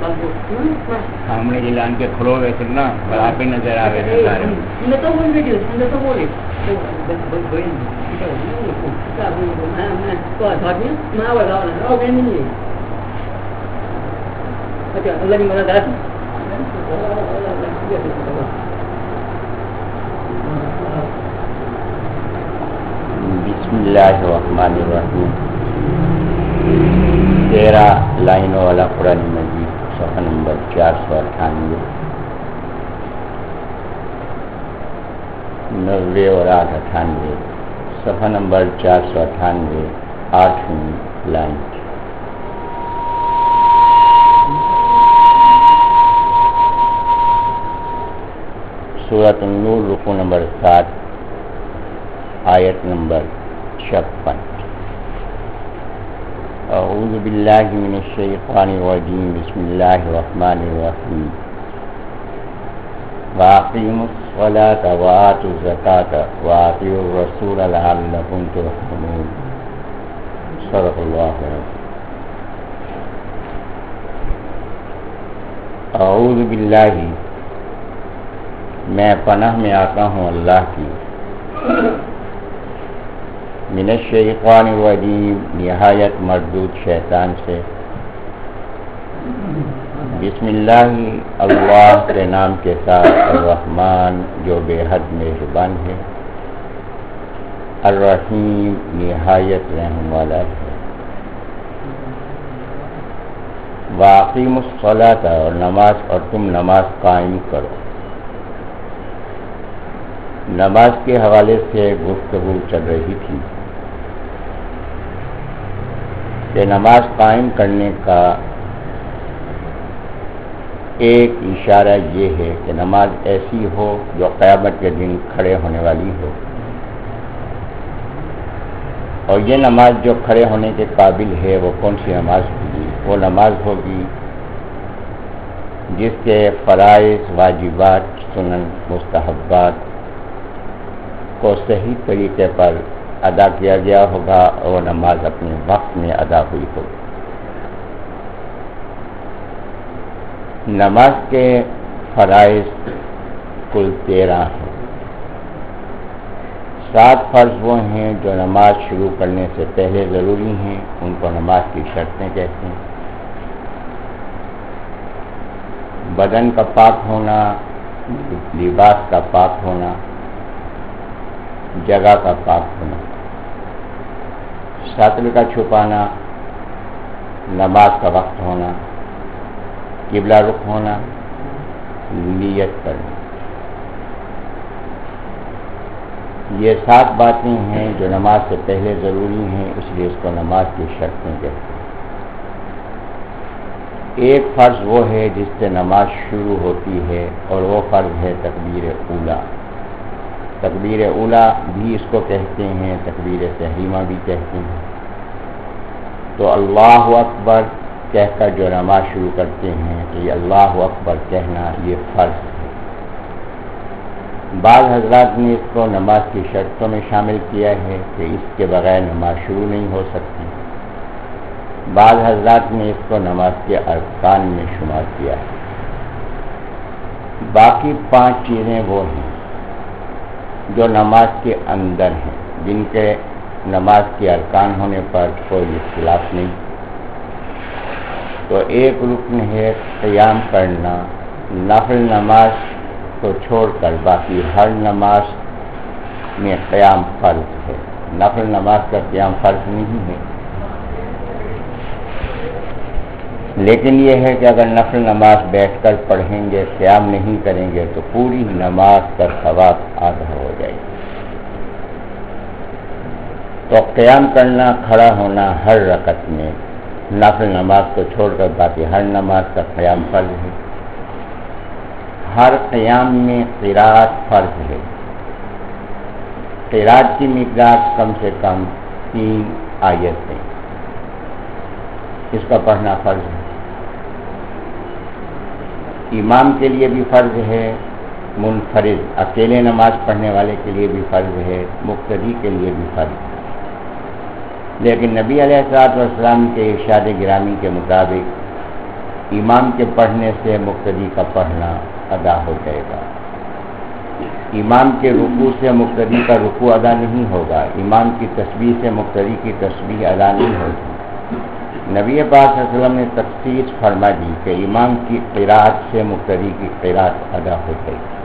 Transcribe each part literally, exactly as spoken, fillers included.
سامنے جلان کے کھڑو ہوئے تھے نا بڑا پہ نظر آ گئے تھے سارے بسم اللہ الرحمن الرحیم. تیرہ لائنوں والا قرآن مجید صفحہ نمبر چار سو اٹھانوے نوے اور آٹھ اٹھانوے صفحہ نمبر چار سو اٹھانوے آٹھویں لائن. سورۃ النور رکوع نمبر سات آیت نمبر چھپن. اعوذ باللہ من الشیطان الرجیم بسم اللہ الرحمن الرحیم. وَأَقِيمُوا الصَّلَاةَ وَآتُوا الزَّكَاةَ وَأَطِيعُوا الرَّسُولَ لَعَلَّكُمْ تُرْحَمُونَ. صدق اللہ العظیم. اعوذ باللہ، میں پناہ میں آتا ہوں اللہ کی، من الشیطان الرجیم، نہایت مردود شیطان سے. بسم اللہ، اللہ کے نام کے ساتھ، الرحمن جو بے حد مہربان ہے، الرحیم نہایت رحم والا ہے. وَأَقِيمُوا الصَّلَاةَ، اور نماز اور تم نماز قائم کرو. نماز کے حوالے سے گفتگو چل رہی تھی کہ نماز قائم کرنے کا ایک اشارہ یہ ہے کہ نماز ایسی ہو جو قیامت کے دن کھڑے ہونے والی ہو، اور یہ نماز جو کھڑے ہونے کے قابل ہے وہ کون سی نماز ہوگی؟ وہ نماز ہوگی جس کے فرائض، واجبات، سنن، مستحبات کو صحیح طریقے پر ادا کیا گیا ہوگا اور وہ نماز اپنے وقت میں ادا ہوئی ہوگی. نماز کے فرائض کل تیرہ ہیں. سات فرض وہ ہیں جو نماز شروع کرنے سے پہلے ضروری ہیں، ان کو نماز کی شرطیں کہتے ہیں. بدن کا پاک ہونا، لباس کا پاک ہونا، جگہ کا پاک ہونا، ساتر کا چھپانا، نماز کا وقت ہونا، قبلہ رخ ہونا، نیت کرنا. یہ سات باتیں ہیں جو نماز سے پہلے ضروری ہیں، اس لیے اس کو نماز کی شرطیں کہتے ہیں. ایک فرض وہ ہے جس سے نماز شروع ہوتی ہے، اور وہ فرض ہے تکبیر اولیٰ. تکبیر اولیٰ بھی اس کو کہتے ہیں، تکبیر تحریمہ بھی کہتے ہیں. تو اللہ اکبر کہہ کر جو نماز شروع کرتے ہیں تو یہ اللہ اکبر کہنا یہ فرض ہے. بعض حضرات نے اس کو نماز کی شرطوں میں شامل کیا ہے کہ اس کے بغیر نماز شروع نہیں ہو سکتی. بعض حضرات نے اس کو نماز کے ارکان میں شمار کیا ہے. باقی پانچ چیزیں وہ ہیں جو نماز کے اندر ہیں، جن کے نماز کے ارکان ہونے پر کوئی اختلاف نہیں. تو ایک رکن ہے قیام کرنا. نفل نماز کو چھوڑ کر باقی ہر نماز میں قیام فرض ہے. نفل نماز کا قیام فرض نہیں ہے، لیکن یہ ہے کہ اگر نفل نماز بیٹھ کر پڑھیں گے، قیام نہیں کریں گے تو پوری نماز کا ثواب آدھا ہو جائے گا. تو قیام کرنا، کھڑا ہونا ہر رکعت میں، نفل نماز کو چھوڑ کر باقی ہر نماز کا قیام فرض ہے. ہر قیام میں قرات فرض ہے. قرات کی مقدار کم سے کم تین آیت ہے، اس کا پڑھنا فرض ہے. امام کے لیے بھی فرض ہے، منفرد اکیلے نماز پڑھنے والے کے لیے بھی فرض ہے، مقتدی کے لیے بھی فرض ہے. لیکن نبی علیہ الصلوۃ والسلام کے ارشاد گرامی کے مطابق امام کے پڑھنے سے مقتدی کا پڑھنا ادا ہو جائے گا. امام کے رکوع سے مقتدی کا رکوع ادا نہیں ہوگا. امام کی تسبیح سے مقتدی کی تسبیح ادا نہیں ہوگی. نبی پاک صلی اللہ علیہ وسلم نے تخصیص فرما دی کہ امام کی قرات سے مقتدی کی قرات ادا ہو جائے گی.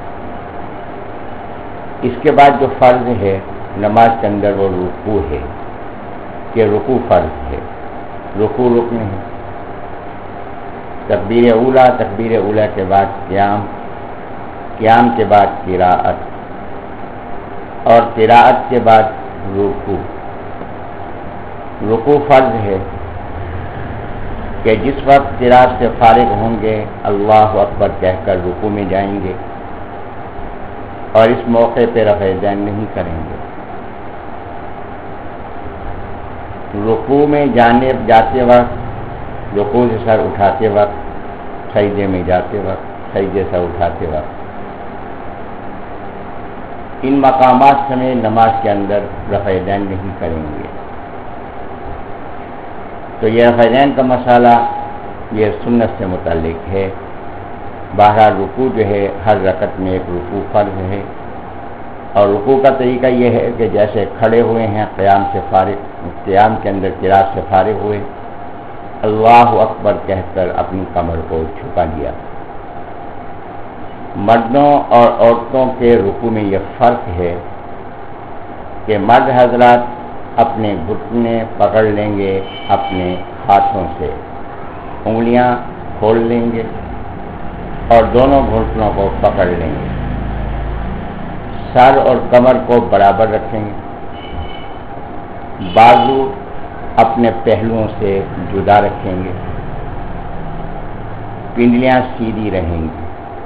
اس کے بعد جو فرض ہے نماز کے اندر وہ رکوع ہے کہ رکوع فرض ہے، رکوع رکن ہے. تکبیر اولیٰ، تکبیر اولیٰ کے بعد قیام، قیام کے بعد قراءت، اور قراءت کے بعد رکوع. رکوع فرض ہے کہ جس وقت قراءت سے فارغ ہوں گے اللہ اکبر کہہ کر رکوع میں جائیں گے اور اس موقع پہ رفع دین نہیں کریں گے. رکوع میں جانے جاتے وقت، رکوع سے سر اٹھاتے وقت، سجدے میں جاتے وقت، سجدے سے اٹھاتے وقت، ان مقامات سمیت نماز کے اندر رفع دین نہیں کریں گے. تو یہ رفع دین کا مسئلہ یہ سنت سے متعلق ہے. بہرحال رکوع جو ہے ہر رکعت میں ایک رکوع فرض ہے، اور رکوع کا طریقہ یہ ہے کہ جیسے کھڑے ہوئے ہیں قیام سے فارغ، قیام کے اندر قراءت سے فارغ ہوئے، اللہ اکبر کہہ کر اپنی کمر کو جھکا لیا. مردوں اور عورتوں کے رکوع میں یہ فرق ہے کہ مرد حضرات اپنے گھٹنے پکڑ لیں گے اپنے ہاتھوں سے، انگلیاں کھول لیں گے اور دونوں گھٹنوں کو پکڑ لیں گے. سر اور کمر کو برابر رکھیں گے. بازو اپنے پہلوؤں سے جدا رکھیں گے. پنڈلیاں سیدھی رہیں گی.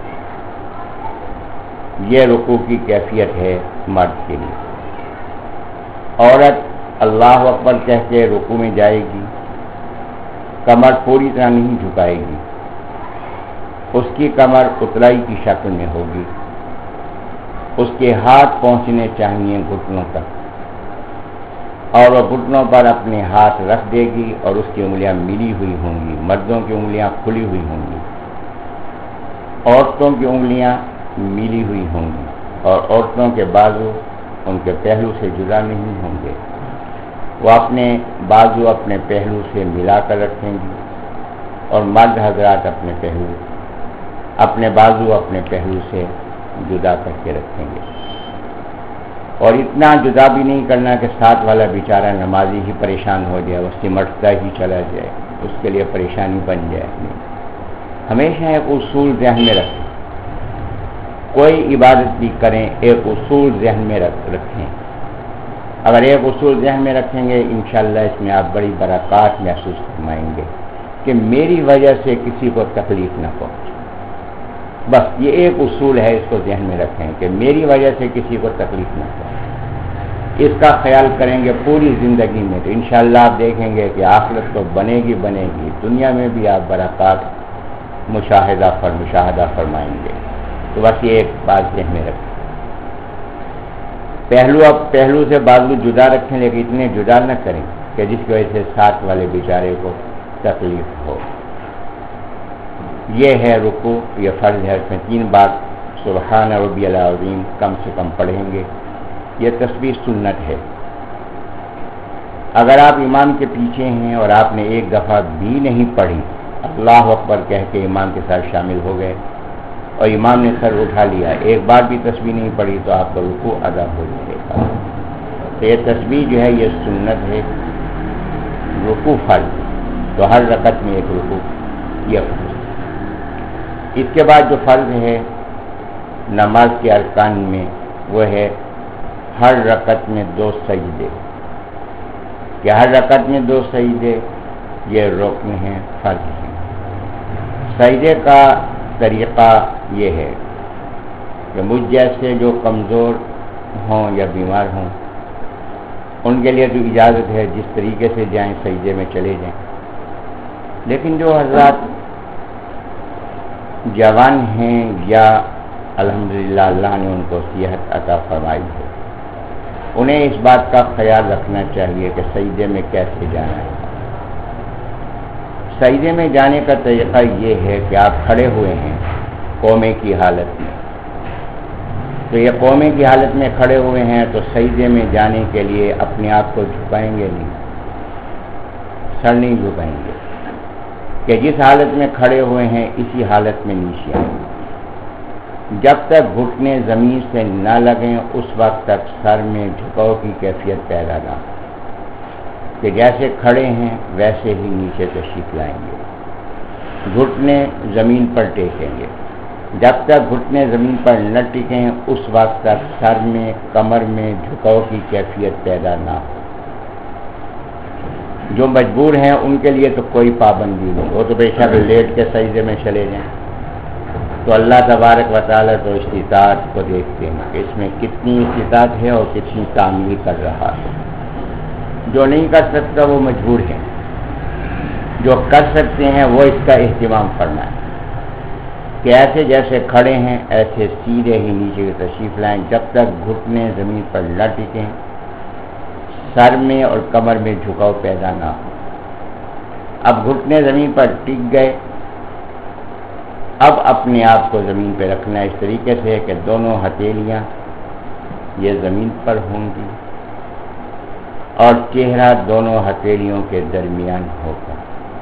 یہ رکوع کی کیفیت ہے مرد کے لیے. عورت اللہ اکبر کہہ کے رکوع میں جائے گی، کمر پوری طرح نہیں جھکائے گی، اس کی کمر اترائی کی شکل میں ہوگی. اس کے ہاتھ پہنچنے چاہیے گھٹنوں تک، اور وہ گھٹنوں پر اپنے ہاتھ رکھ دے گی اور اس کی انگلیاں ملی ہوئی ہوں گی. مردوں کی انگلیاں کھلی ہوئی ہوں گی، عورتوں کی انگلیاں ملی ہوئی ہوں گی، اور عورتوں کے بازو ان کے پہلو سے جدا نہیں ہوں گے. وہ اپنے بازو اپنے پہلو سے ملا کر رکھیں گی، اور مرد حضرات اپنے پہلو اپنے بازو اپنے پہلو سے جدا کر کے رکھیں گے. اور اتنا جدا بھی نہیں کرنا کہ ساتھ والا بیچارہ نمازی ہی پریشان ہو جائے، اس سمٹتا ہی چلا جائے، اس کے لیے پریشانی بن جائے. ہمیشہ ایک اصول ذہن میں رکھیں. کوئی عبادت بھی کریں ایک اصول ذہن میں رکھ رکھیں. اگر ایک اصول ذہن میں رکھیں گے انشاءاللہ اس میں آپ بڑی برکات محسوس فرمائیں گے کہ میری وجہ سے کسی کو تکلیف نہ پہنچے. بس یہ ایک اصول ہے، اس کو ذہن میں رکھیں کہ میری وجہ سے کسی کو تکلیف نہ پہنچے. اس کا خیال کریں گے پوری زندگی میں تو انشاءاللہ آپ دیکھیں گے کہ آخرت تو بنے گی بنے گی، دنیا میں بھی آپ برکات مشاہدہ فر مشاہدہ فرمائیں گے. تو بس یہ ایک بات ذہن میں رکھیں. پہلو اب پہلو سے بازو جدا رکھیں، لیکن اتنے جدا نہ کریں کہ جس کی وجہ سے ساتھ والے بیچارے کو تکلیف ہو. یہ ہے رکوع، یہ فرض ہے. اس میں تین بار سبحان ربی العظیم کم سے کم پڑھیں گے. یہ تسبیح سنت ہے. اگر آپ امام کے پیچھے ہیں اور آپ نے ایک دفعہ بھی نہیں پڑھی، اللہ اکبر کہہ کے امام کے ساتھ شامل ہو گئے اور امام نے سر اٹھا لیا، ایک بار بھی تسبیح نہیں پڑھی تو آپ کا رکوع ادا ہو جائے گا. تو یہ تسبیح جو ہے یہ سنت ہے، رکوع فرض. تو ہر رکعت میں ایک رکوع یہ فرض. اس کے بعد جو فرض ہے نماز کے ارکان میں وہ ہے ہر رکعت میں دو سجدے. کہ ہر رکعت میں دو سجدے یہ رکن ہیں، فرض ہیں. سجدے کا طریقہ یہ ہے کہ مجھ جیسے جو کمزور ہوں یا بیمار ہوں ان کے لیے تو اجازت ہے جس طریقے سے جائیں سجدے میں چلے جائیں. لیکن جو حضرات جوان ہیں یا الحمدللہ اللہ نے ان کو صحت عطا فرمائی ہے، انہیں اس بات کا خیال رکھنا چاہیے کہ سجدے میں کیسے جانا ہے. سجدے میں جانے کا طریقہ یہ ہے کہ آپ کھڑے ہوئے ہیں قومے کی حالت میں، تو یہ قومے کی حالت میں کھڑے ہوئے ہیں تو سجدے میں جانے کے لیے اپنے آپ کو جھکائیں گے نہیں، سر نہیں جھکائیں گے، کہ جس حالت میں کھڑے ہوئے ہیں اسی حالت میں نیچے آئیں گے، جب تک گھٹنے زمین سے نہ لگیں اس وقت تک سر میں جھکاؤ کی کیفیت پیدا نہ ہو، کہ جیسے کھڑے ہیں ویسے ہی نیچے تشریف لائیں گے، گھٹنے زمین پر ٹیکیں گے، جب تک گھٹنے زمین پر نہ ٹکیں اس وقت تک سر میں کمر میں جھکاؤ کی کیفیت پیدا نہ ہو۔ جو مجبور ہیں ان کے لیے تو کوئی پابندی نہیں، وہ تو بے شک لیٹ کے سجدے میں چلے جائیں، تو اللہ تبارک و تعالیٰ تو استطاعت کو دیکھتے ہیں کہ اس میں کتنی استطاعت ہے اور کتنی تعمیل کر رہا ہے۔ جو نہیں کر سکتا وہ مجبور ہے، جو کر سکتے ہیں وہ اس کا اہتمام فرمائیں کہ ایسے جیسے کھڑے ہیں ایسے سیدھے ہی نیچے کی تشریف لائیں، جب تک گھٹنے زمین پر نہ ٹکیں، سر میں اور کمر میں جھکاؤ پیدا نہ ہو۔ اب گھٹنے زمین پر ٹک گئے، اب اپنے آپ کو زمین پہ رکھنا اس طریقے سے کہ دونوں ہتھیلیاں یہ زمین پر ہوں گی اور چہرہ دونوں ہتھیلیوں کے درمیان ہوگا،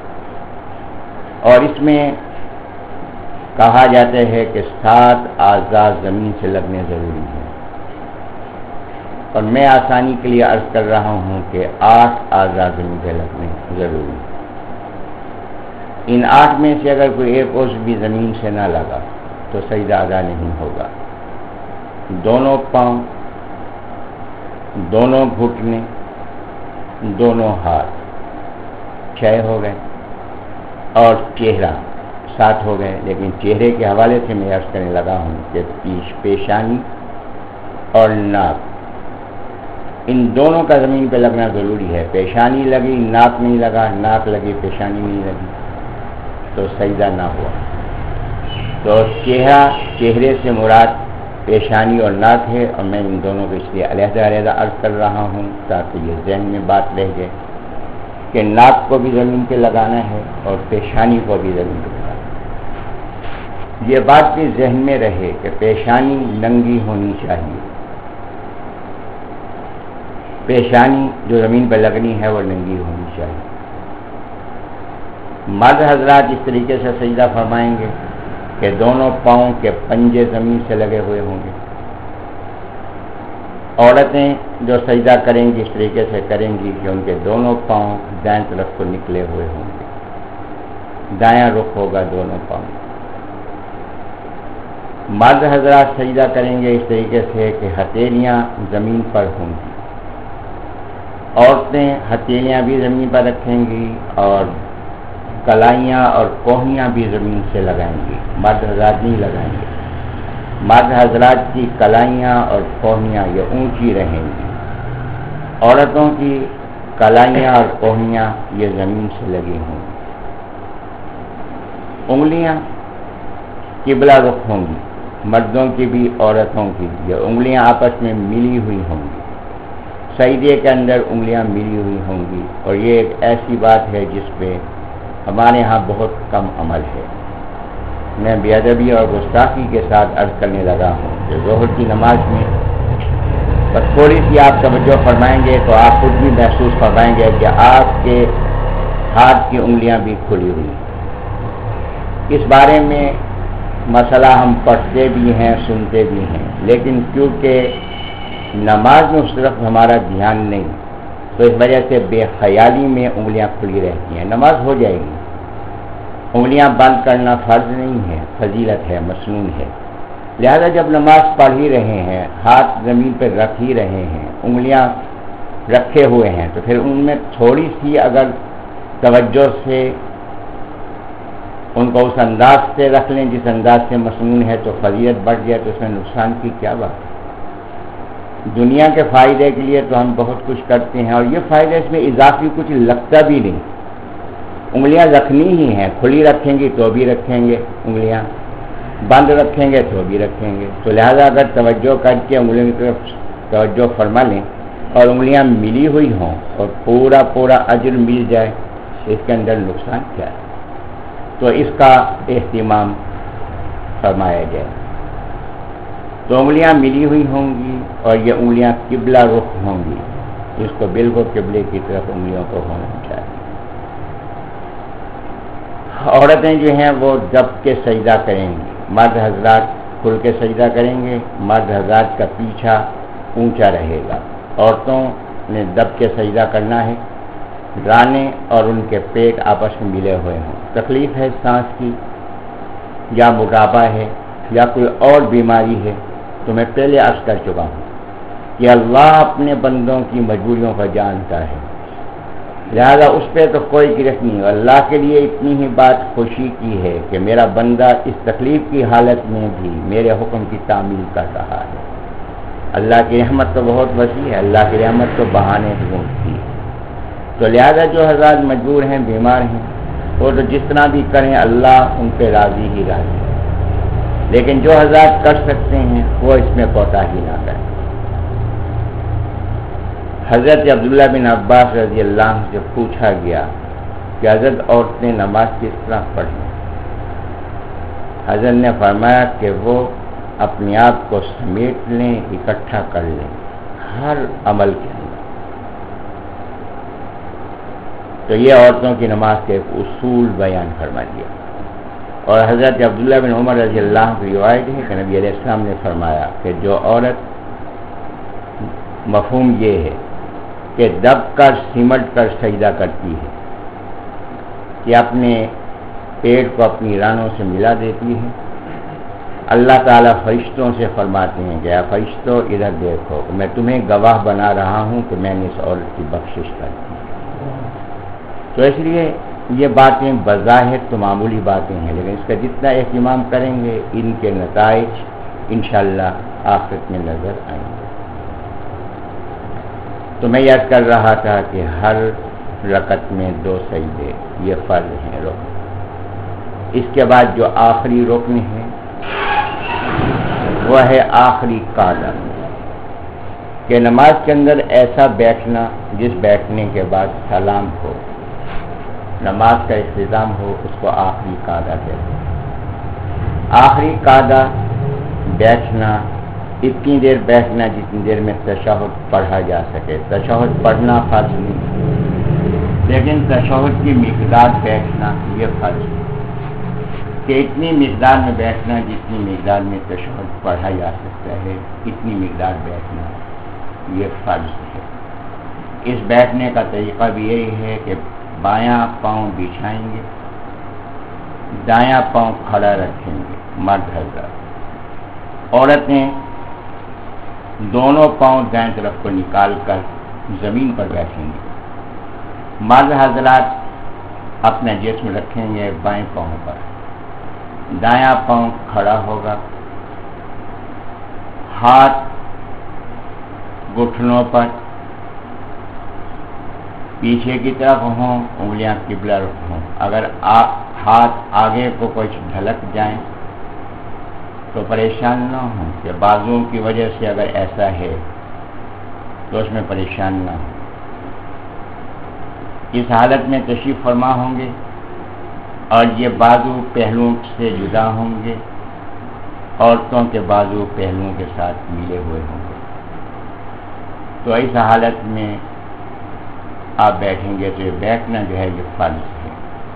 اور اس میں کہا جاتا ہے کہ سات اعضاء زمین سے لگنے ضروری ہیں، اور میں آسانی کے لیے عرض کر رہا ہوں کہ آٹھ اعضاء زمین سے لگنے ضروری ہیں۔ ان آٹھ میں سے اگر کوئی ایک عضو بھی زمین سے نہ لگا تو سجدہ ادا نہیں ہوگا۔ دونوں پاؤں، دونوں گھٹنے، دونوں ہاتھ چھ ہو گئے، اور چہرہ سات ہو گئے، لیکن چہرے کے حوالے سے میں عرض کرنے لگا ہوں کہ پیش پیشانی اور ناک، ان دونوں کا زمین پہ لگنا ضروری ہے۔ پیشانی لگی ناک نہیں لگا، ناک لگی پیشانی نہیں لگی تو سجدہ نہ ہوا۔ تو چہرہ چہرے سے مراد پیشانی اور ناک ہے، اور میں ان دونوں کو اس لیے علیحدہ علیحدہ عرض کر رہا ہوں تاکہ یہ ذہن میں بات رہ جائے کہ ناک کو بھی زمین پہ لگانا ہے اور پیشانی کو بھی زمین پہ لگانا ہے۔ یہ بات بھی ذہن میں رہے کہ پیشانی ننگی ہونی چاہیے، پیشانی جو زمین پہ لگنی ہے وہ ننگی ہونی چاہیے۔ مرد حضرات اس طریقے سے سجدہ فرمائیں گے کہ دونوں پاؤں کے پنجے زمین سے لگے ہوئے ہوں گے۔ عورتیں جو سجدہ کریں گی اس طریقے سے کریں گی کہ ان کے دونوں پاؤں دائیں طرف کو نکلے ہوئے ہوں گے، دایاں رخ ہوگا دونوں پاؤں۔ مرد حضرات سجدہ کریں گے اس طریقے سے کہ ہتھیلیاں زمین پر ہوں گی، عورتیں ہتھیلیاں بھی زمین پر رکھیں گی اور کلائیاں اور کوہنیاں بھی زمین سے لگائیں گی، مرد حضرات نہیں لگائیں گے۔ مرد حضرات کی کلائیاں اور کوہنیاں یہ اونچی رہیں گی، عورتوں کی کلائیاں اور کوہنیاں یہ زمین سے لگی ہوں گی۔ انگلیاں قبلہ رخ ہوں گی، مردوں کی بھی عورتوں کی بھی، یہ انگلیاں آپس میں ملی ہوئی ہوں گی، سجدے کے اندر انگلیاں ملی ہوئی ہوں گی، اور یہ ایک ایسی بات ہے جس پہ ہمارے ہاں بہت کم عمل ہے۔ میں بے ادبی اور گستاخی کے ساتھ عرض کرنے لگا ہوں کہ ظہر کی نماز میں بس تھوڑی سی آپ توجہ فرمائیں گے تو آپ خود بھی محسوس فرمائیں گے کہ آپ کے ہاتھ کی انگلیاں بھی کھلی ہوئی ہیں۔ اس بارے میں مسئلہ ہم پڑھتے بھی ہیں سنتے بھی ہیں، لیکن کیونکہ نماز میں اس طرف ہمارا دھیان نہیں تو اس وجہ سے بے خیالی میں انگلیاں کھلی رہتی ہیں۔ نماز ہو جائے گی، انگلیاں بند کرنا فرض نہیں ہے، فضیلت ہے، مسنون ہے، لہذا جب نماز پڑھ ہی رہے ہیں، ہاتھ زمین پہ رکھ ہی رہے ہیں، انگلیاں رکھے ہوئے ہیں، تو پھر ان میں تھوڑی سی اگر توجہ سے ان کو اس انداز سے رکھ لیں جس انداز سے مسنون ہے تو فضیلت بڑھ جائے تو اس میں نقصان کی کیا بات ہے۔ دنیا کے فائدے کے لیے تو ہم بہت کچھ کرتے ہیں، اور یہ فائدہ اس میں اضافی کچھ لگتا بھی نہیں۔ انگلیاں رکھنی ہی ہیں، کھلی رکھیں گی تو بھی رکھیں گے، انگلیاں بند رکھیں گے تو بھی رکھیں گے، تو لہذا اگر توجہ کر کے انگلیوں کی طرف توجہ فرما لیں اور انگلیاں ملی ہوئی ہوں اور پورا پورا اجر مل جائے تو اس کے اندر نقصان کیا ہے؟ تو اس کا اہتمام فرمایا جائے. تو انگلیاں ملی ہوئی ہوں گی اور یہ انگلیاں قبلہ رخ ہوں گی. اس کو بالکل قبلے کی طرف انگلیوں کو ہونا چاہیے. عورتیں جو ہیں وہ دب کے سجدہ کریں گی. مرد حضرات کھل کے سجدہ کریں گے. مرد حضرات کا پیچھا اونچا رہے گا. عورتوں نے دب کے سجدہ کرنا ہے. رانے اور ان کے پیٹ آپس میں ملے ہوئے ہوں. تکلیف ہے سانس کی یا موٹاپا ہے یا کوئی اور بیماری ہے تو میں پہلے عرض کر چکا ہوں کہ اللہ اپنے بندوں کی مجبوریوں کو جانتا ہے، لہذا اس پہ تو کوئی گرفت نہیں. اللہ کے لیے اتنی ہی بات خوشی کی ہے کہ میرا بندہ اس تکلیف کی حالت میں بھی میرے حکم کی تعمیل کر رہا ہے. اللہ کی رحمت تو بہت وسیع ہے. اللہ کی رحمت تو بہانے ڈھونڈتی ہے. تو لہذا جو حضرات مجبور ہیں، بیمار ہیں، وہ تو جس طرح بھی کریں اللہ ان پہ راضی ہی راضی ہے. لیکن جو حضرات کر سکتے ہیں وہ اس میں کوتاہی نہ کریں. حضرت عبداللہ بن عباس رضی اللہ عنہ سے پوچھا گیا کہ حضرت عورتیں نماز کس طرح پڑھیں؟ حضرت نے فرمایا کہ وہ اپنے آپ کو سمیٹ لیں، اکٹھا کر لیں ہر عمل کے اندر. تو یہ عورتوں کی نماز کے ایک اصول بیان فرما دیا. اور حضرت عبداللہ بن عمر رضی اللہ عنہ کی روایت ہے کہ نبی علیہ السلام نے فرمایا کہ جو عورت، مفہوم یہ ہے کہ دب کر سمٹ کر سجدہ کرتی ہے، کہ اپنے پیٹ کو اپنی رانوں سے ملا دیتی ہے، اللہ تعالیٰ فرشتوں سے فرماتے ہیں کہ اے فرشتوں ادھر دیکھو، میں تمہیں گواہ بنا رہا ہوں کہ میں نے اس عورت کی بخشش کر دی. تو اس لیے یہ باتیں بظاہر تو معمولی باتیں ہیں، لیکن اس کا جتنا اہتمام کریں گے ان کے نتائج انشاءاللہ آخرت میں نظر آئیں گے. تو میں یاد کر رہا تھا کہ ہر رکعت میں دو سجدے یہ فرض ہیں رکن. اس کے بعد جو آخری رکن ہے وہ ہے آخری قاعدہ، کہ نماز کے اندر ایسا بیٹھنا جس بیٹھنے کے بعد سلام ہو، نماز کا اختتام ہو، اس کو آخری قاعدہ کہتے ہیں. آخری قاعدہ بیٹھنا، اتنی دیر بیٹھنا جتنی دیر میں تشہد پڑھا جا سکے. تشہد پڑھنا فرض نہیں، لیکن تشہد کی مقدار بیٹھنا یہ فرض ہے، کہ اتنی مقدار میں بیٹھنا جتنی مقدار میں تشہد پڑھا جا سکتا ہے، اتنی مقدار بیٹھنا یہ فرض ہے. اس بیٹھنے کا طریقہ بھی یہی ہے کہ بایاں پاؤں بچھائیں گے، دایاں پاؤں کھڑا رکھیں گے مرد حضرات. عورتیں دونوں پاؤں دائیں طرف کو نکال کر زمین پر بیٹھیں گے. مرد حضرات اپنا جسم رکھیں گے بائیں پاؤں پر، دایاں پاؤں کھڑا ہوگا، ہاتھ گھٹنوں پر پیچھے کی طرف ہوں، انگلیاں قبلہ رخ ہوں. اگر آ, ہاتھ آگے کو کچھ ڈھلک جائیں تو پریشان نہ ہوں، کہ بازوؤں کی وجہ سے اگر ایسا ہے تو اس میں پریشان نہ ہوں. اس حالت میں تشریف فرما ہوں گے اور یہ بازو پہلوؤں سے جدا ہوں گے، عورتوں کے بازو پہلوؤں کے ساتھ ملے ہوئے ہوں گے. تو اس حالت میں آپ بیٹھیں گے تو یہ بیٹھنا جو ہے یہ فرض ہے.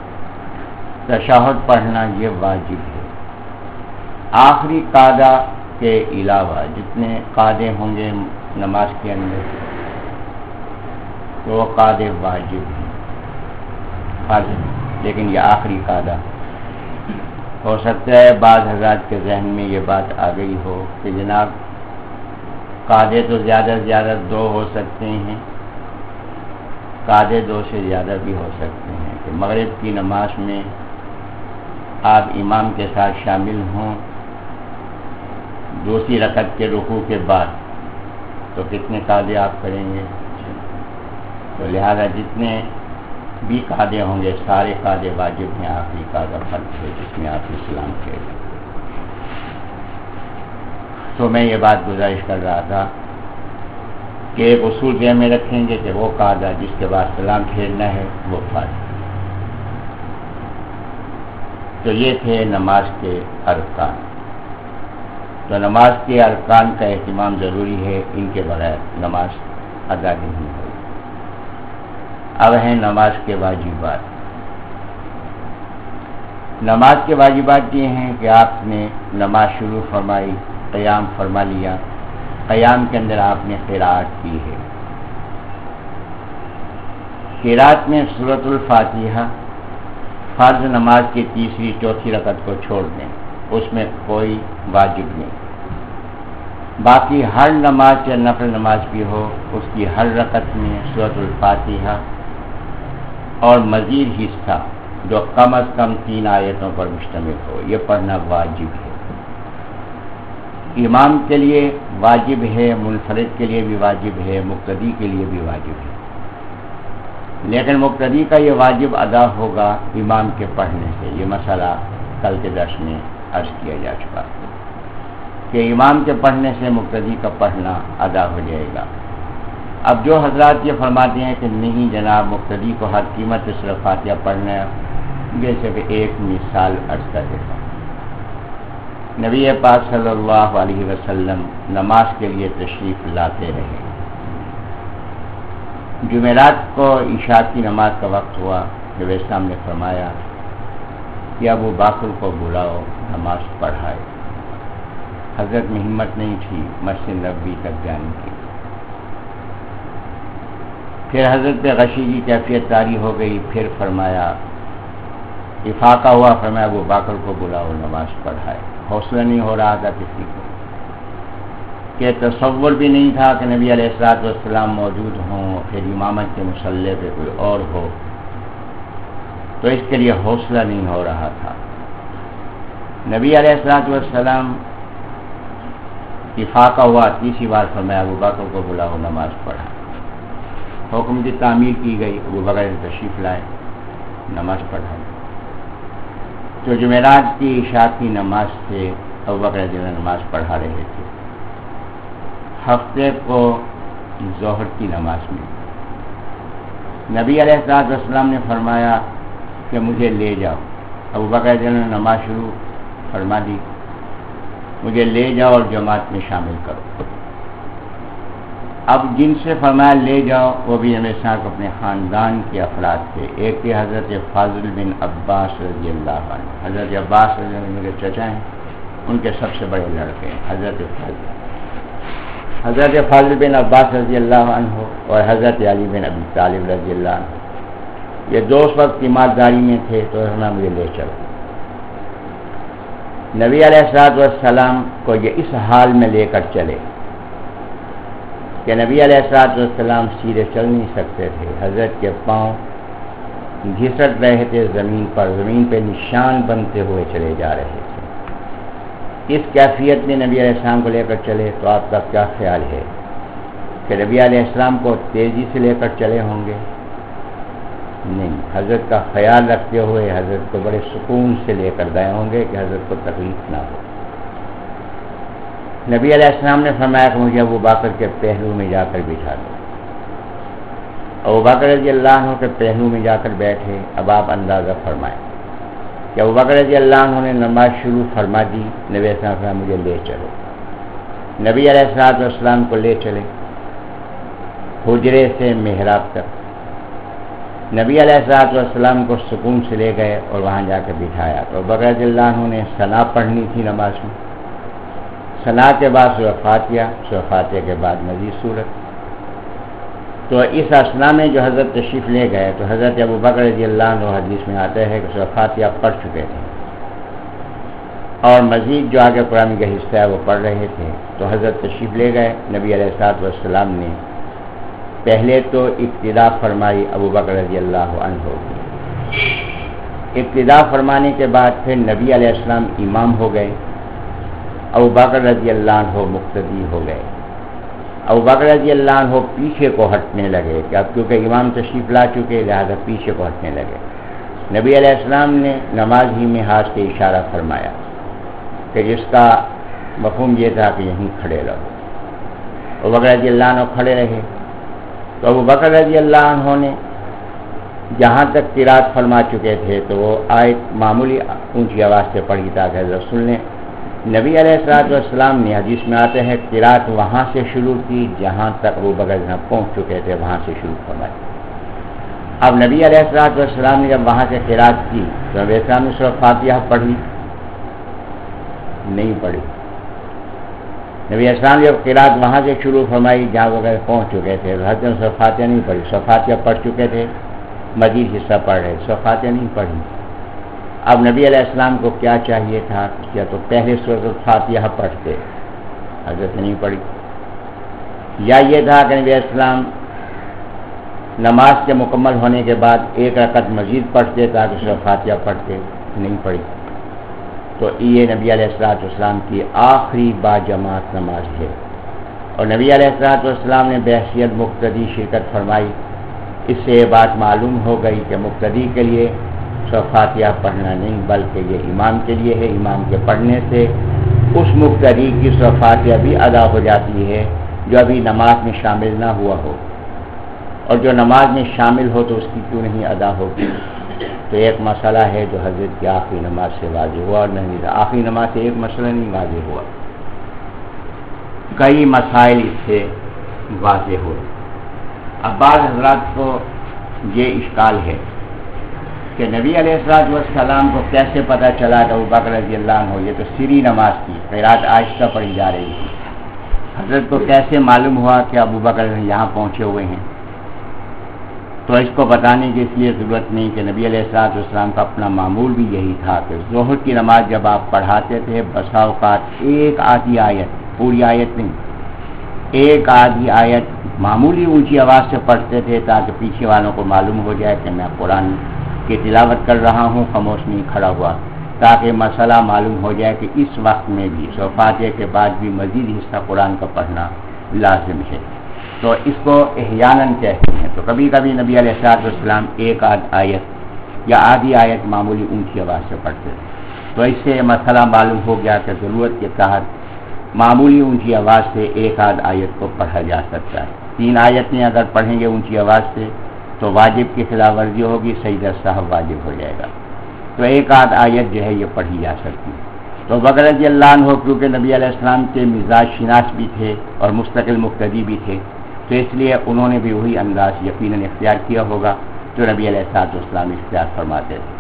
تشہد پڑھنا یہ واجب ہے. آخری قاعدہ کے علاوہ جتنے قاعدے ہوں گے نماز کے اندر تو وہ قاعدے واجب ہیں، فرض ہیں. لیکن یہ آخری قاعدہ ہو سکتا ہے بعض حضرات کے ذہن میں یہ بات آ گئی ہو کہ جناب قاعدے تو زیادہ سے زیادہ دو ہو سکتے ہیں، قاعدے دو سے زیادہ بھی ہو سکتے ہیں، کہ مغرب کی نماز میں آپ امام کے ساتھ شامل ہوں دوسری رکعت کے رکوع کے بعد تو کتنے قاعدے آپ کریں گے؟ تو لہذا جتنے بھی قاعدے ہوں گے سارے قاعدے واجب ہیں. آخری قاعدہ فرض ہے جس میں آپ اسلام کہہ رہے. تو میں یہ بات گزارش کر رہا تھا کہ ایک اصول ذہن میں رکھیں گے کہ وہ قاعدہ جس کے بعد سلام پھیرنا ہے وہ فرض. تو یہ تھے نماز کے ارکان. تو نماز کے ارکان کا اہتمام ضروری ہے، ان کے بغیر نماز ادا نہیں ہوگی. اب ہیں نماز کے واجبات. نماز کے واجبات یہ ہیں کہ آپ نے نماز شروع فرمائی، قیام فرما لیا، قیام کے اندر آپ نے قرات کی ہے. قرات میں سورۃ الفاتحہ فرض نماز کی تیسری چوتھی رکعت کو چھوڑ دیں، اس میں کوئی واجب نہیں. باقی ہر نماز یا نفل نماز بھی ہو، اس کی ہر رکعت میں سورۃ الفاتحہ اور مزید حصہ جو کم از کم تین آیتوں پر مشتمل ہو، یہ پڑھنا واجب ہے. امام کے لیے واجب ہے، منفرد کے لیے بھی واجب ہے، مقتدی کے لیے بھی واجب ہے. لیکن مقتدی کا یہ واجب ادا ہوگا امام کے پڑھنے سے. یہ مسئلہ کل کے درس میں عرض کیا جا چکا کہ امام کے پڑھنے سے مقتدی کا پڑھنا ادا ہو جائے گا. اب جو حضرات یہ فرماتے ہیں کہ نہیں جناب مقتدی کو ہر قیمت سے صرف فاتحہ پڑھنا ہے، جیسے کہ ایک مثال عرض کر دیتا ہوں. نبی پاک صلی اللہ علیہ وسلم نماز کے لیے تشریف لاتے رہے. جمعرات کو عشاء کی نماز کا وقت ہوا، نبی اسلام نے فرمایا کہ ابو بکر کو بلاؤ نماز پڑھائے. حضرت میں ہمت نہیں تھی مسجد نبوی تک جانے کی. پھر حضرت پہ غشی کی کیفیت طاری ہو گئی. پھر فرمایا، افاقہ ہوا، فرمایا ابو بکر کو بلاؤ نماز پڑھائے. حوصلہ نہیں ہو رہا تھا کسی کو، کہ تصور بھی نہیں تھا کہ نبی علیہ الصلوۃ والسلام موجود ہوں، پھر امامت کے مصلی پہ کوئی اور ہو، تو اس کے لیے حوصلہ نہیں ہو رہا تھا. نبی علیہ الصلوۃ والسلام افاقہ ہوا، تیسری بار فرمایا ابو بکر کو بلاؤ نماز پڑھا. حکم کی تعمیر کی گئی، ابو بکر تشریف لائے، نماز پڑھائی. جو جمعرات کی عشاء کی نماز سے ابو بکر جو نماز پڑھا رہے تھے. ہفتے کو ظہر کی نماز میں نبی علیہ الصلوۃ والسلام نے فرمایا کہ مجھے لے جاؤ. ابو بکر جو نے نماز شروع فرما دی، مجھے لے جاؤ اور جماعت میں شامل کرو. اب جن سے فرمایا لے جاؤ وہ بھی ہمیشہ اپنے خاندان کے افراد تھے. ایک تھے حضرت فاضل بن عباس رضی اللہ عنہ. حضرت عباس رضی اللہ عنہ میرے چچا ہیں، ان کے سب سے بڑے لڑکے ہیں حضرت فاضل. حضرت فاضل بن عباس رضی اللہ عنہ اور حضرت علی بن ابی طالب رضی اللہ عنہ، یہ دو اس وقت تیمارداری میں تھے. تو ہمیں مجھے لے چلو. نبی علیہ الصلوۃ والسلام کو یہ اس حال میں لے کر چلے کہ نبی علیہ الصلوۃ والسلام سیدھے چل نہیں سکتے تھے. حضرت کے پاؤں گھسٹ رہے تھے زمین پر، زمین پہ نشان بنتے ہوئے چلے جا رہے تھے. اس کیفیت میں نبی علیہ السلام کو لے کر چلے تو آپ کا کیا خیال ہے کہ نبی علیہ السلام کو تیزی سے لے کر چلے ہوں گے؟ نہیں، حضرت کا خیال رکھتے ہوئے حضرت کو بڑے سکون سے لے کر گئے ہوں گے کہ حضرت کو تکلیف نہ ہو. نبی علیہ السلام نے فرمایا کہ مجھے ابو بکر کے پہلو میں جا کر بٹھا دو. ابو بکر رضی اللہ عنہ کے پہلو میں جا کر بیٹھے. اب آپ اندازہ فرمائیں کہ ابو بکر رضی اللہ عنہ نے نماز شروع فرما دی. نبی علیہ السلام نے مجھے لے چلو. نبی علیہ الصلوۃ والسلام کو لے چلے حجرے سے محراب تک. نبی علیہ الصلوۃ والسلام کو سکون سے لے گئے اور وہاں جا کے بٹھایا. تو ابو بکر رضی اللہ عنہ نے ثنا پڑھنی تھی نماز میں. ثنا کے بعد سورہ فاتحہ، سورہ فاتحہ کے بعد مزید سورت. تو اس اسنا میں جو حضرت تشریف لے گئے تو حضرت ابو بکر رضی اللہ عنہ حدیث میں آتا ہے کہ سورہ فاتحہ پڑھ چکے تھے اور مزید جو آگے قرآن کا حصہ ہے وہ پڑھ رہے تھے. تو حضرت تشریف لے گئے. نبی علیہ الصلوۃ والسلام نے پہلے تو ابتدا فرمائی ابو بکر رضی اللہ عنہ کی. ابتدا فرمانے کے بعد پھر نبی علیہ السلام امام ہو گئے، ابو بکر رضی اللہ عنہ مقتدی ہو گئے. ابو بکر رضی اللہ عنہ پیچھے کو ہٹنے لگے کہ اب کیونکہ امام تشریف لا چکے لہذا پیچھے کو ہٹنے لگے. نبی علیہ السلام نے نماز ہی میں ہاتھ سے اشارہ فرمایا کہ جس کا مفہوم یہ تھا کہ یہیں کھڑے رہو. ابو بکر رضی اللہ عنہ کھڑے رہے. تو ابو بکر رضی اللہ عنہ نے جہاں تک قرات فرما چکے تھے تو وہ آیت معمولی اونچی آواز سے پڑھی تاکہ رسول نے نبی علیہ الصلوۃ والسلام نے حدیث میں آتے ہیں قرات وہاں سے شروع کی جہاں تک وہ بغیر پہنچ چکے تھے وہاں سے شروع فرمائی۔ اب نبی علیہ الصلوۃ والسلام نے جب وہاں سے قرات کی تو نبی السلام نے سورۃ فاتحہ پڑھی نہیں پڑھی۔ نبی السلام نے جب قرات وہاں سے شروع فرمائی جہاں وہ بغیر پہنچ چکے تھے حضرت نے سورۃ فاتحہ نہیں پڑھی، سورۃ فاتحہ پڑھ چکے تھے مزید حصہ پڑھ رہے، سورۃ فاتحہ نہیں پڑھی۔ اب نبی علیہ السلام کو کیا چاہیے تھا کیا تو پہلے سورۃ فاتحہ پڑھتے، حضرت نے نہیں پڑھی، یا یہ تھا کہ نبی علیہ السلام نماز کے مکمل ہونے کے بعد ایک رکعت مزید پڑھتے تاکہ سورۃ فاتحہ پڑھتے، نہیں پڑھی۔ تو یہ نبی علیہ الصلوۃ والسلام کی آخری با جماعت نماز ہے، اور نبی علیہ الصلوۃ والسلام نے بحیثیت مقتدی شرکت فرمائی۔ اس سے یہ بات معلوم ہو گئی کہ مقتدی کے لیے سورۃ فاتحہ پڑھنا نہیں بلکہ یہ امام کے لیے ہے، امام کے پڑھنے سے اس مقتدی کی سورۃ فاتحہ بھی ادا ہو جاتی ہے جو ابھی نماز میں شامل نہ ہوا ہو، اور جو نماز میں شامل ہو تو اس کی کیوں نہیں ادا ہوگی؟ تو ایک مسئلہ ہے جو حضرت کی آخری نماز سے واضح ہوا، اور نہیں آخری نماز سے ایک مسئلہ نہیں واضح ہوا، کئی مسائل اس سے واضح ہوئے۔ اب بعض حضرات کو یہ اشکال ہے کہ نبی علیہ الصلوۃ والسلام کو کیسے پتہ چلا کہ ابوبکر رضی اللہ عنہ یہ تو سری نماز تھی، قرات آہستہ پڑھی جا رہی تھی، حضرت کو کیسے معلوم ہوا کہ ابوبکر یہاں پہنچے ہوئے ہیں؟ تو اس کو بتانے کی اس لیے ضرورت نہیں کہ نبی علیہ الصلوۃ والسلام کا اپنا معمول بھی یہی تھا کہ ظہر کی نماز جب آپ پڑھاتے تھے بسا اوقات ایک آدھی آیت، پوری آیت نہیں، ایک آدھی آیت معمولی اونچی آواز سے پڑھتے تھے تاکہ پیچھے والوں کو معلوم ہو جائے کہ میں قرآن کی تلاوت کر رہا ہوں، خاموش نہیں کھڑا ہوا، تاکہ مسئلہ معلوم ہو جائے کہ اس وقت میں بھی سورۃ فاتحہ کے بعد بھی مزید حصہ قرآن کا پڑھنا لازم ہے۔ تو اس کو احیاناً کہتے ہیں، تو کبھی کبھی نبی علیہ الصلوۃ والسلام ایک آدھ آیت یا آدھی آیت معمولی اونچی آواز سے پڑھتے تھے، تو اس سے یہ مسئلہ معلوم ہو گیا کہ ضرورت کے تحت معمولی اونچی آواز سے ایک آدھ آیت کو پڑھا جا سکتا ہے۔ تین آیتیں اگر پڑھیں گے اونچی آواز سے تو واجب کی خلاف ورزی ہوگی، سجدہ سہو واجب ہو جائے گا، تو ایک آدھ آیت جو ہے یہ پڑھی جا سکتی ہے۔ تو بکر رضی اللہ عنہ کیونکہ نبی علیہ السلام کے مزاج شناس بھی تھے اور مستقل مقتدی بھی تھے، تو اس لیے انہوں نے بھی وہی انداز یقیناً اختیار کیا ہوگا جو نبی علیہ السلام اختیار فرماتے تھے۔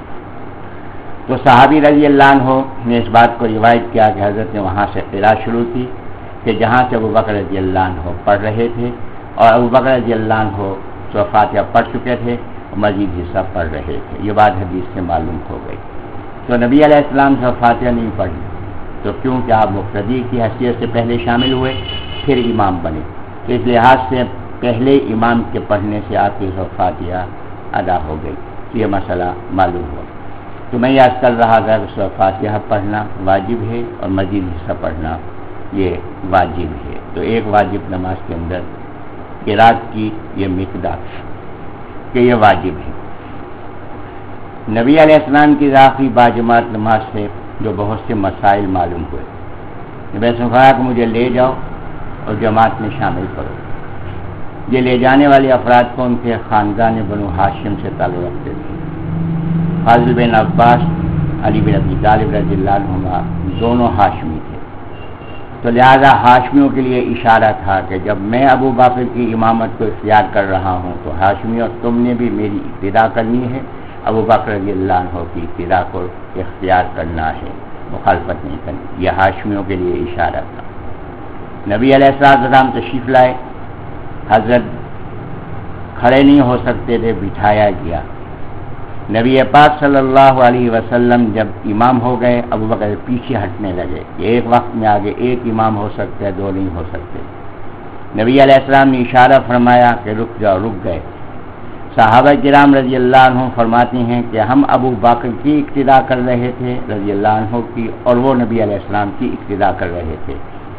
تو صحابی رضی اللہ عنہ نے اس بات کو روایت کیا کہ حضرت نے وہاں سے قرات شروع کی کہ جہاں سے ابوبکر رضی اللہ عنہ پڑھ رہے تھے، اور ابوبکر رضی اللہ عنہ سورۃ فاتحہ پڑھ چکے تھے اور مزید حصہ پڑھ رہے تھے، یہ بات حدیث سے معلوم ہو گئی۔ تو نبی علیہ السلام سورۃ فاتحہ نہیں پڑھی، تو کیونکہ آپ مقتدی کی حیثیت سے پہلے شامل ہوئے پھر امام بنے، تو اس لحاظ سے پہلے امام کے پڑھنے سے آپ کی سورۃ فاتحہ ادا ہو گئی، یہ مسئلہ معلوم ہوا۔ تو میں یاد کر رہا تھا کہ سورۃ فاتحہ پڑھنا واجب ہے اور مزید حصہ پڑھنا یہ واجب ہے، تو ایک واجب نماز کے اندر قرات کی یہ مقدار کہ یہ واجب ہے۔ نبی علیہ السلام کی آخری باجماعت نماز سے جو بہت سے مسائل معلوم ہوئے، نبی نے کہا کہ مجھے لے جاؤ اور جماعت میں شامل کرو۔ یہ لے جانے والے افراد کو ان کے خاندان بنو ہاشم سے تعلق رکھتے تھے، فاضل بن عباس، علی بن ابی طالب رضی اللہ عنہما دونوں ہاشمی تھے، تو لہذا ہاشمیوں کے لیے اشارہ تھا کہ جب میں ابو بکر کی امامت کو اختیار کر رہا ہوں تو ہاشمی اور تم نے بھی میری ابتدا کرنی ہے، ابو بکر رضی اللہ عنہ کی ابتدا کو اختیار کرنا ہے، مخالفت نہیں کرنی، یہ ہاشمیوں کے لیے اشارہ تھا۔ نبی علیہ السلام تشریف لائے، حضرت کھڑے نہیں ہو سکتے تھے، بٹھایا گیا۔ نبی پاک صلی اللہ علیہ وسلم جب امام ہو گئے، ابو بکر پیچھے ہٹنے لگے کہ ایک وقت میں آگے ایک امام ہو سکتا ہے، دو نہیں ہو سکتے۔ نبی علیہ السلام نے اشارہ فرمایا کہ رک جاؤ، رک گئے۔ صحابہ کرام رضی اللہ عنہ فرماتے ہیں کہ ہم ابو بکر کی اقتدا کر رہے تھے رضی اللہ عنہ کی، اور وہ نبی علیہ السلام کی اقتدا کر رہے تھے۔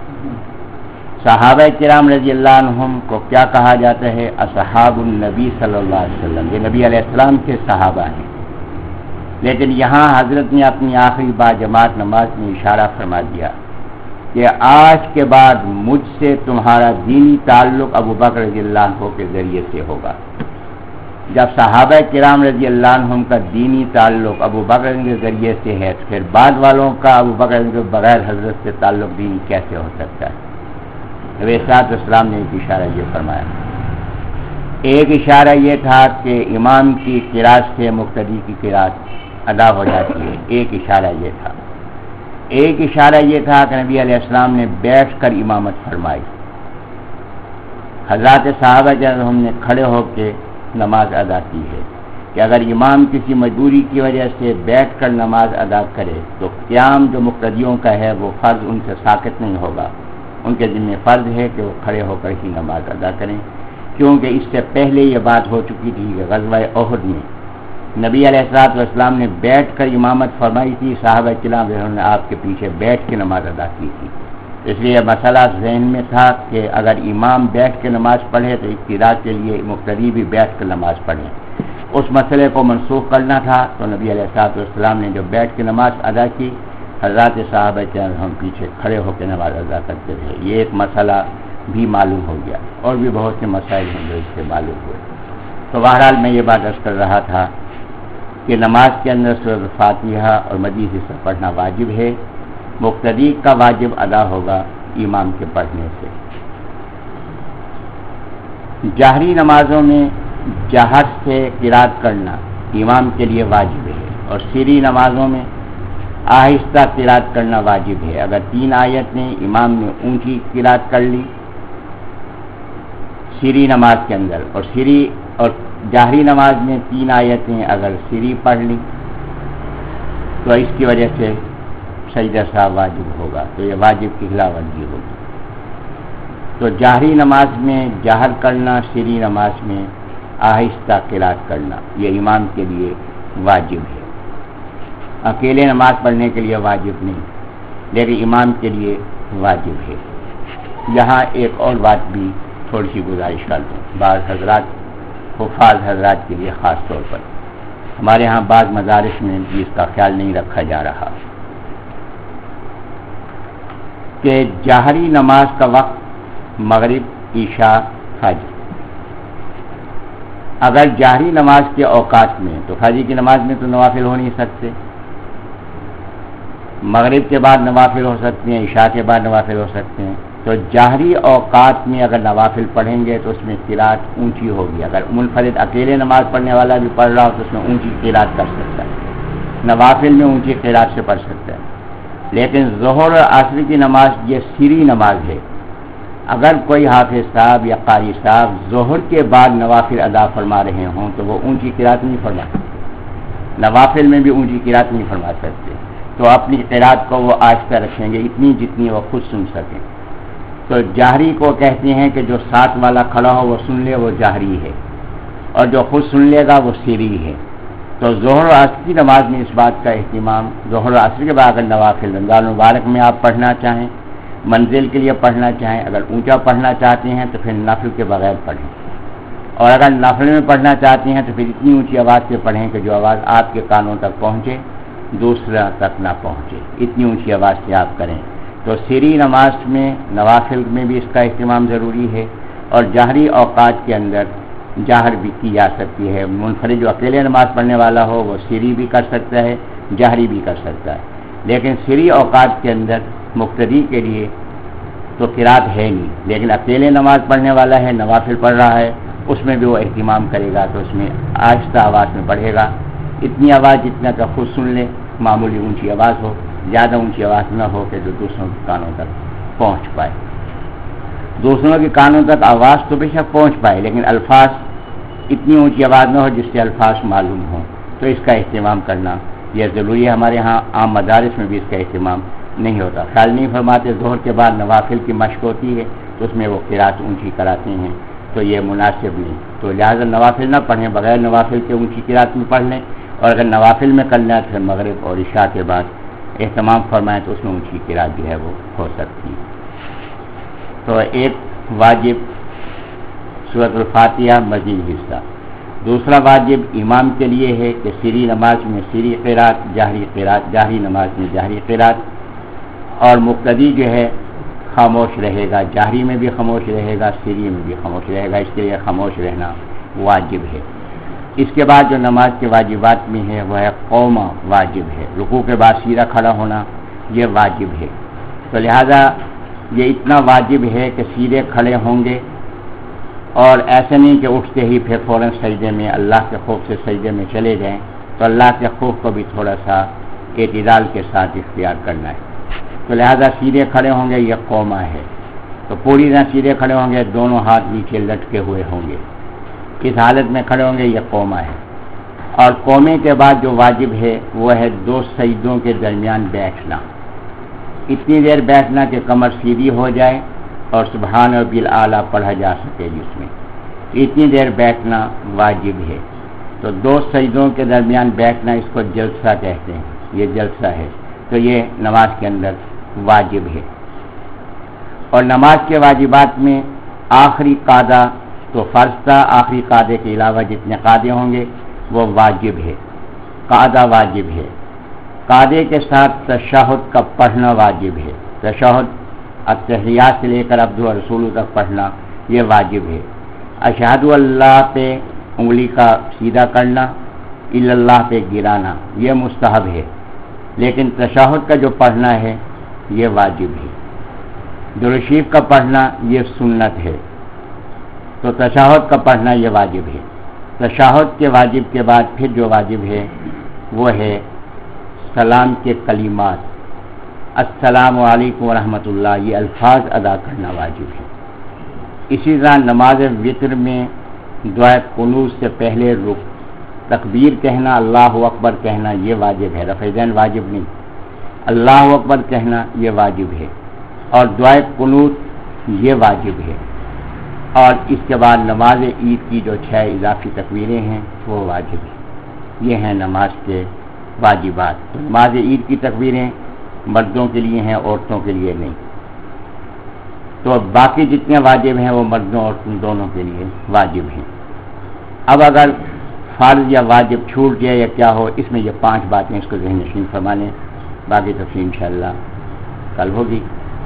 صحابہ کرام رضی اللہ عنہم کو کیا کہا جاتا ہے؟ اصحاب النبی صلی اللہ علیہ وسلم، یہ نبی علیہ السلام کے صحابہ ہیں، لیکن یہاں حضرت نے اپنی آخری با جماعت نماز میں اشارہ فرما دیا کہ آج کے بعد مجھ سے تمہارا دینی تعلق ابو بکر رضی اللہ عنہ کے ذریعے سے ہوگا، جب صحابہ کرام رضی اللہ عنہم کا دینی تعلق ابو بکر کے ذریعے سے ہے تو پھر بعد والوں کا ابو بکر کے بغیر حضرت سے تعلق دینی کیسے ہو سکتا ہے؟ نبی صلی اللہ علیہ وسلم نے ایک اشارہ یہ فرمایا. ایک اشارہ یہ تھا کہ امام کی قرات سے مقتدی کی قرات ادا ہو جاتی ہے، ایک اشارہ یہ تھا. ایک اشارہ یہ تھا کہ نبی علیہ السلام نے بیٹھ کر امامت فرمائی. حضرات صحابہ جب ہم نے کھڑے ہو کے نماز ادا کی ہے کہ اگر امام کسی مجبوری کی وجہ سے بیٹھ کر نماز ادا کرے تو قیام جو مقتدیوں کا ہے وہ فرض ان سے ساقط نہیں ہوگا، ان کے ذمہ فرض ہے کہ وہ کھڑے ہو کر ہی نماز ادا کریں، کیونکہ اس سے پہلے یہ بات ہو چکی تھی کہ غزوہ احد میں نبی علیہ الصلوۃ والسلام نے بیٹھ کر امامت فرمائی تھی، صحابہ کرام نے آپ کے پیچھے بیٹھ کے نماز ادا کی تھی. اس لیے مسئلہ ذہن میں تھا کہ اگر امام بیٹھ کے نماز پڑھے تو اقتداء کے لیے مقتدی بھی بیٹھ کر نماز پڑھیں. اس مسئلے کو منسوخ کرنا تھا تو نبی علیہ الصلوۃ والسلام نے جو بیٹھ کے نماز ادا کی، حضرات صحابہ کرام ہم پیچھے کھڑے ہو کے نماز ادا کرتے رہے. یہ ایک مسئلہ بھی معلوم ہو گیا، اور بھی بہت سے مسائل ہیں جو اس سے معلوم ہوئے. تو بہرحال میں یہ بات عرض کر رہا تھا کہ نماز کے اندر سورۃ فاتحہ اور مزید حصہ پڑھنا واجب ہے. مقتدی کا واجب ادا ہوگا امام کے پڑھنے سے. جہری نمازوں میں جہر سے قرات کرنا امام کے لیے واجب ہے، اور سری نمازوں میں آہستہ قرات کرنا واجب ہے. اگر تین آیتیں امام نے اونچی قرات کر لی سری نماز کے اندر، اور سری اور جہری نماز میں تین آیتیں اگر سری پڑھ لی تو اس کی وجہ سے سجدہ صاحب واجب ہوگا، تو یہ واجب کی خلاف ورزی ہوگی. تو جہری نماز میں جہر کرنا، سری نماز میں آہستہ قرات کرنا یہ امام کے لیے واجب ہے. اکیلے نماز پڑھنے کے لیے واجب نہیں، لیکن امام کے لیے واجب ہے. یہاں ایک اور بات بھی تھوڑی سی گزارش کر دوں، بعض حضرات حفاظ حضرات کے لیے خاص طور پر. ہمارے ہاں بعض مدارس میں بھی اس کا خیال نہیں رکھا جا رہا کہ جہری نماز کا وقت مغرب، عشاء، فجر. اگر جہری نماز کے اوقات میں تو فجر کی نماز میں تو نوافل ہو نہیں سکتے، مغرب کے بعد نوافل ہو سکتے ہیں، عشاء کے بعد نوافل ہو سکتے ہیں. تو جہری اوقات میں اگر نوافل پڑھیں گے تو اس میں قرات اونچی ہوگی. اگر منفرد اکیلے نماز پڑھنے والا بھی پڑھ رہا ہو تو اس میں اونچی قرات کر سکتا ہے، نوافل میں اونچی قرات سے پڑھ سکتا ہے. لیکن ظہر اور عصر کی نماز یہ سری نماز ہے. اگر کوئی حافظ صاحب یا قاری صاحب ظہر کے بعد نوافل ادا فرما رہے ہوں تو وہ اونچی قرات نہیں فرما سکتے، نوافل میں بھی اونچی قرات نہیں فرما سکتے. تو اپنی قرات کو وہ آہستہ رکھیں گے، اتنی جتنی وہ خود سن سکیں. تو جہری کو کہتے ہیں کہ جو ساتھ والا کھڑا ہو وہ سن لے، وہ جہری ہے، اور جو خود سن لے گا وہ سری ہے. تو ظہر و عصر کی نماز میں اس بات کا اہتمام، ظہر و عصر کے بعد اگر نوافل رمضان مبارک میں آپ پڑھنا چاہیں، منزل کے لیے پڑھنا چاہیں، اگر اونچا پڑھنا چاہتے ہیں تو پھر نفل کے بغیر پڑھیں، اور اگر نفل میں پڑھنا چاہتے ہیں تو پھر اتنی اونچی آواز سے پڑھیں کہ جو آواز آپ کے کانوں تک پہنچے دوسرا تک نہ پہنچے، اتنی اونچی آواز سے آپ کریں. تو سری نماز میں نوافل میں بھی اس کا اہتمام ضروری ہے، اور جہری اوقات کے اندر جہر بھی کی جا سکتی ہے. منفرد جو اکیلے نماز پڑھنے والا ہو وہ سری بھی کر سکتا ہے، جہری بھی کر سکتا ہے. لیکن سری اوقات کے اندر مقتدی کے لیے تو قرات ہے نہیں، لیکن اکیلے نماز پڑھنے والا ہے، نوافل پڑھ رہا ہے، اس میں بھی وہ اہتمام کرے گا تو اس میں آہستہ آواز میں پڑھے گا. اتنی آواز جتنا کہ خود سن لے، معمولی اونچی آواز ہو، زیادہ اونچی آواز نہ ہو کہ جو دوسروں کے کانوں تک پہنچ پائے. دوسروں کے کانوں تک آواز تو بے شک پہنچ پائے، لیکن الفاظ اتنی اونچی آواز نہ ہو جس سے الفاظ معلوم ہوں. تو اس کا اہتمام کرنا یہ ضروری ہے. ہمارے ہاں عام مدارس میں بھی اس کا اہتمام نہیں ہوتا، خیال نہیں فرماتے. ظہر کے بعد نوافل کی مشق ہوتی ہے تو اس میں وہ قرات اونچی کراتے ہیں، تو یہ مناسب نہیں. تو لہٰذا نوافل نہ پڑھیں، بغیر نوافل کے اونچی قرات میں پڑھ لیں، اور اگر نوافل میں کرنا ہے تو پھر مغرب اور عشاء کے بعد اہتمام فرمائیں تو اس میں اونچی قرات جو ہے وہ ہو سکتی ہے. تو ایک واجب سورۃ الفاتحہ مزید حصہ. دوسرا واجب امام کے لیے ہے کہ سری نماز میں سری قرات، جہری قرات، جہری نماز میں جہری قرات، اور مقتدی جو ہے خاموش رہے گا، جہری میں بھی خاموش رہے گا، سری میں بھی خاموش رہے گا. اس کے لیے خاموش رہنا واجب ہے. اس کے بعد جو نماز کے واجبات میں ہے وہ ہے قوما واجب ہے، رکوع کے بعد سیدھا کھڑا ہونا یہ واجب ہے، تو لہذا یہ اتنا واجب ہے کہ سیدھے کھڑے ہوں گے، اور ایسا نہیں کہ اٹھتے ہی پھر فوراً سجدے میں اللہ کے خوف سے سجدے میں چلے جائیں، تو اللہ کے خوف کو بھی تھوڑا سا اعتدال کے ساتھ اختیار کرنا ہے، تو لہذا سیدھے کھڑے ہوں گے یہ قوما ہے، تو پوری طرح سیدھے کھڑے ہوں گے، دونوں ہاتھ نیچے لٹکے ہوئے ہوں گے، اس حالت میں کھڑے ہوں گے یہ قوما ہے۔ اور قومے کے بعد جو واجب ہے وہ ہے دو سجدوں کے درمیان بیٹھنا، اتنی دیر بیٹھنا کہ کمر سیدھی ہو جائے اور سبحان ربی الاعلیٰ پڑھا جا سکے جس میں، اتنی دیر بیٹھنا واجب ہے، تو دو سجدوں کے درمیان بیٹھنا اس کو جلسہ کہتے ہیں، یہ جلسہ ہے، تو یہ نماز کے اندر واجب ہے۔ اور نماز کے واجبات میں آخری قاعدہ تو فرض تھا، آخری قاعدے کے علاوہ جتنے قاعدے ہوں گے وہ واجب ہے، قاعدہ واجب ہے، قاعدے کے ساتھ تشہد کا پڑھنا واجب ہے، تشہد التحیات سے لے کر عبد و رسول تک پڑھنا یہ واجب ہے۔ اشہد اللہ پہ انگلی کا سیدھا کرنا، الا اللہ پہ گرانا یہ مستحب ہے، لیکن تشہد کا جو پڑھنا ہے یہ واجب ہے، درود شریف کا پڑھنا یہ سنت ہے، تو تشہد کا پڑھنا یہ واجب ہے۔ تشہد کے واجب کے بعد پھر جو واجب ہے وہ ہے سلام کے کلمات، السلام علیکم ورحمۃ اللہ، یہ الفاظ ادا کرنا واجب ہے۔ اسی طرح نماز وتر میں دعائے قنوت سے پہلے رک تکبیر کہنا، اللہ اکبر کہنا یہ واجب ہے، رفع دین واجب نہیں، اللہ اکبر کہنا یہ واجب ہے، اور دعائے قنوت یہ واجب ہے۔ اور اس کے بعد نماز عید کی جو چھ اضافی تکبیریں ہیں وہ واجب ہیں، یہ ہیں نماز کے واجبات۔ تو نماز عید کی تکبیریں مردوں کے لیے ہیں، عورتوں کے لیے نہیں، تو باقی جتنے واجب ہیں وہ مردوں اور دونوں کے لیے واجب ہیں۔ اب اگر فرض یا واجب چھوٹ جائے یا کیا ہو، اس میں یہ پانچ باتیں اس کو ذہن نشین فرما لیں، باقی تفصیل انشاءاللہ کل ہوگی۔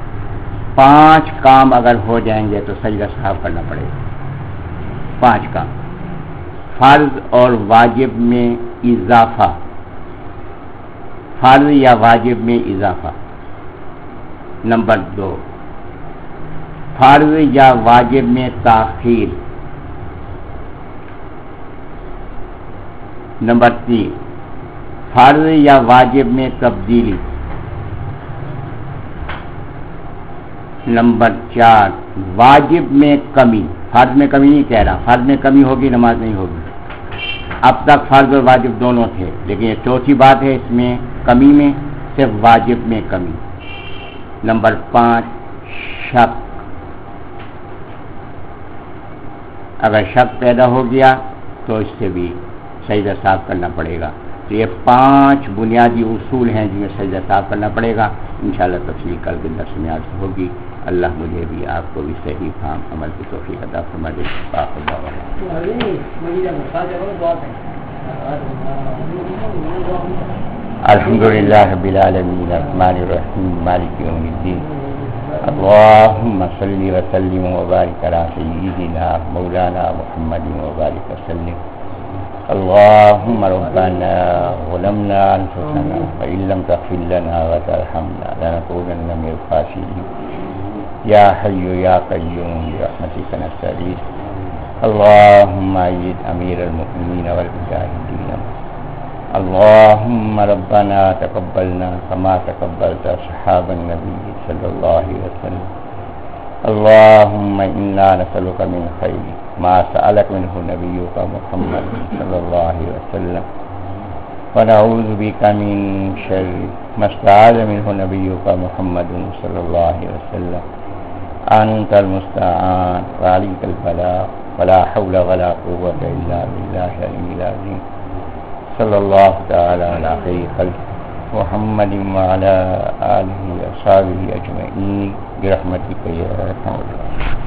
پانچ کام اگر ہو جائیں گے تو سجدہ صاحب کرنا پڑے گا، پانچ کام۔ فرض اور واجب میں اضافہ، فرض یا واجب میں اضافہ۔ نمبر دو، فرض یا واجب میں تاخیر۔ نمبر تین، فرض یا واجب میں تبدیلی۔ نمبر چار، واجب میں کمی، فرض میں کمی نہیں کہہ رہا، فرض میں کمی ہوگی نماز نہیں ہوگی، اب تک فرض اور واجب دونوں تھے، لیکن یہ چوتھی بات ہے اس میں کمی میں، صرف واجب میں کمی۔ نمبر پانچ، شک، اگر شک پیدا ہو گیا تو اس سے بھی سجدہ صاف کرنا پڑے گا۔ تو یہ پانچ بنیادی اصول ہیں جن میں سجدہ صاف کرنا پڑے گا، انشاءاللہ تفصیل کل کے درس میں آج ہوگی۔ اللہ مجھے بھی آپ کو بھی صحیح فہم عمل کی توفیق عطا فرما دے۔ الحمدللہ رب العالمین الرحمن الرحیم مالک یوم الدین، اللہم صلی وسلم وبارک علی سیدنا مولانا محمد وبارک وسلم۔ اللهم ربنا ظلمنا أنفسنا وإن لم تغفر لنا وترحمنا لنكونن من الخاسرين يا حي يا قيوم برحمتك نستغيث اللهم أيد أمير المؤمنين والمجاهدين اللهم ربنا تقبلنا كما تقبلت أصحاب النبي صلى الله عليه وسلم اللهم إنا نسألك من خير ما سألك منه نبيك محمد صلى الله عليه وسلم ونعوذ بك من شر ما استعاذ منه نبيك محمد صلى الله عليه وسلم أنت المستعان وعليك البلاغ ولا حول ولا قوة إلا بالله العلي العظيم صلى الله تعالى على خير خلقه محمد وعلى آله وصحبه أجمعين برحمتك يا أرحم الراحمين۔